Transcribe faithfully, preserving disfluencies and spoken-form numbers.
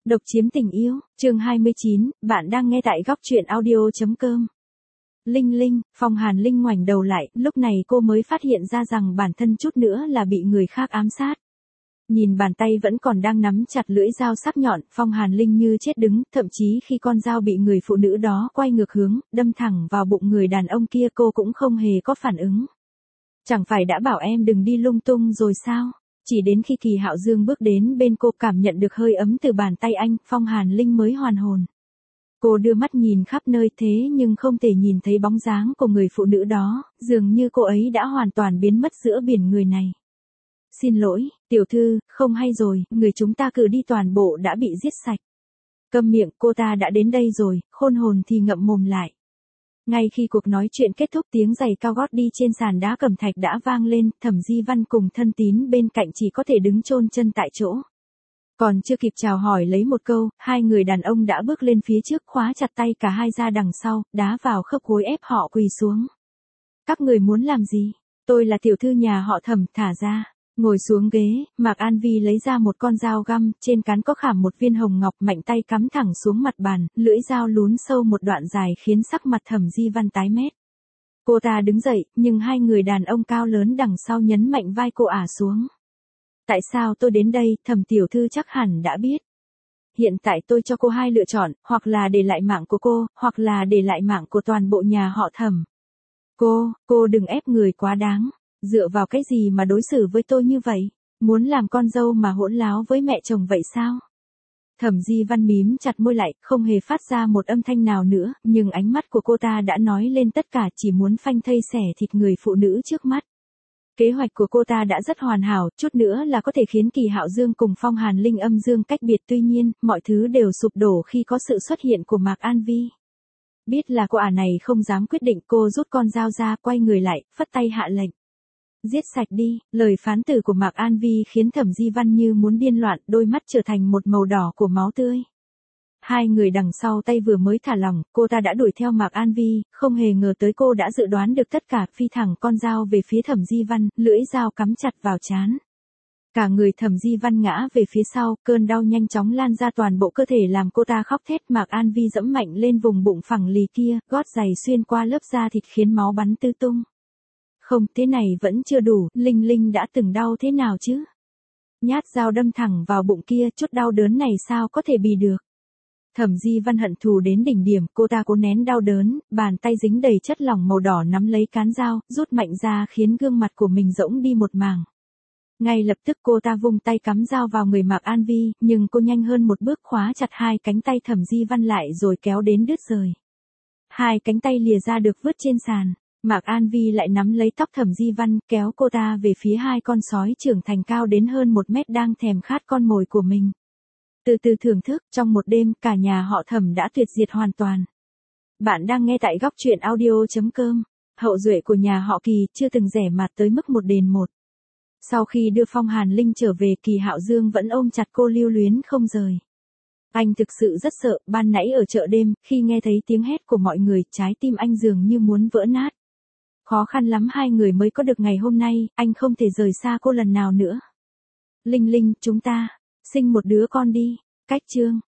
Độc chiếm tình yêu, chương hai mươi chín, bạn đang nghe tại góc truyện audio.com. Linh Linh, Phong Hàn Linh ngoảnh đầu lại, lúc này cô mới phát hiện ra rằng bản thân chút nữa là bị người khác ám sát. Nhìn bàn tay vẫn còn đang nắm chặt lưỡi dao sắc nhọn, Phong Hàn Linh như chết đứng, thậm chí khi con dao bị người phụ nữ đó quay ngược hướng, đâm thẳng vào bụng người đàn ông kia cô cũng không hề có phản ứng. Chẳng phải đã bảo em đừng đi lung tung rồi sao? Chỉ đến khi Kỳ Hạo Dương bước đến bên cô cảm nhận được hơi ấm từ bàn tay anh, Phong Hàn Linh mới hoàn hồn. Cô đưa mắt nhìn khắp nơi thế nhưng không thể nhìn thấy bóng dáng của người phụ nữ đó, dường như cô ấy đã hoàn toàn biến mất giữa biển người này. Xin lỗi, tiểu thư, không hay rồi, người chúng ta cử đi toàn bộ đã bị giết sạch. Câm miệng, cô ta đã đến đây rồi, khôn hồn thì ngậm mồm lại. Ngay khi cuộc nói chuyện kết thúc tiếng giày cao gót đi trên sàn đá cẩm thạch đã vang lên, Thẩm Di Văn cùng Thân Tín bên cạnh chỉ có thể đứng chôn chân tại chỗ. Còn chưa kịp chào hỏi lấy một câu, hai người đàn ông đã bước lên phía trước khóa chặt tay cả hai ra đằng sau, đá vào khớp gối ép họ quỳ xuống. Các người muốn làm gì? Tôi là tiểu thư nhà họ Thẩm, thả ra. Ngồi xuống ghế, Mạc An Vi lấy ra một con dao găm, trên cán có khảm một viên hồng ngọc, mạnh tay cắm thẳng xuống mặt bàn, lưỡi dao lún sâu một đoạn dài khiến sắc mặt Thẩm Di Văn tái mét. Cô ta đứng dậy, nhưng hai người đàn ông cao lớn đằng sau nhấn mạnh vai cô ả xuống. Tại sao tôi đến đây, Thẩm tiểu thư chắc hẳn đã biết. Hiện tại tôi cho cô hai lựa chọn, hoặc là để lại mạng của cô, hoặc là để lại mạng của toàn bộ nhà họ Thẩm. Cô, cô đừng ép người quá đáng. Dựa vào cái gì mà đối xử với tôi như vậy? Muốn làm con dâu mà hỗn láo với mẹ chồng vậy sao? Thẩm Di Văn mím chặt môi lại, không hề phát ra một âm thanh nào nữa, nhưng ánh mắt của cô ta đã nói lên tất cả, chỉ muốn phanh thây xẻ thịt người phụ nữ trước mắt. Kế hoạch của cô ta đã rất hoàn hảo, chút nữa là có thể khiến Kỳ Hạo Dương cùng Phong Hàn Linh âm dương cách biệt, tuy nhiên, mọi thứ đều sụp đổ khi có sự xuất hiện của Mạc An Vi. Biết là cô ả này không dám quyết định, cô rút con dao ra, quay người lại, phất tay hạ lệnh. Giết sạch đi, lời phán tử của Mạc An Vi khiến Thẩm Di Văn như muốn điên loạn, đôi mắt trở thành một màu đỏ của máu tươi. Hai người đằng sau tay vừa mới thả lỏng, cô ta đã đuổi theo Mạc An Vi, không hề ngờ tới cô đã dự đoán được tất cả, phi thẳng con dao về phía Thẩm Di Văn, lưỡi dao cắm chặt vào trán. Cả người Thẩm Di Văn ngã về phía sau, cơn đau nhanh chóng lan ra toàn bộ cơ thể làm cô ta khóc thét. Mạc An Vi dẫm mạnh lên vùng bụng phẳng lì kia, gót giày xuyên qua lớp da thịt khiến máu bắn tứ tung. Không, thế này vẫn chưa đủ, Linh Linh đã từng đau thế nào chứ? Nhát dao đâm thẳng vào bụng kia, chút đau đớn này sao có thể bì được? Thẩm Di Văn hận thù đến đỉnh điểm, cô ta cố nén đau đớn, bàn tay dính đầy chất lỏng màu đỏ nắm lấy cán dao, rút mạnh ra khiến gương mặt của mình rỗng đi một mảng. Ngay lập tức cô ta vung tay cắm dao vào người Mạc An Vi, nhưng cô nhanh hơn một bước khóa chặt hai cánh tay Thẩm Di Văn lại rồi kéo đến đứt rời. Hai cánh tay lìa ra được vứt trên sàn. Mạc An Vi lại nắm lấy tóc Thẩm Di Văn, kéo cô ta về phía hai con sói trưởng thành cao đến hơn một mét đang thèm khát con mồi của mình. Từ từ thưởng thức, trong một đêm, cả nhà họ Thẩm đã tuyệt diệt hoàn toàn. Bạn đang nghe tại góc truyện audio.com. Hậu duệ của nhà họ Kỳ chưa từng rẻ mạt tới mức một đền một. Sau khi đưa Phong Hàn Linh trở về, Kỳ Hạo Dương vẫn ôm chặt cô lưu luyến không rời. Anh thực sự rất sợ, ban nãy ở chợ đêm, khi nghe thấy tiếng hét của mọi người, trái tim anh dường như muốn vỡ nát. Khó khăn lắm hai người mới có được ngày hôm nay, anh không thể rời xa cô lần nào nữa. Linh Linh, chúng ta, sinh một đứa con đi. Cách chương.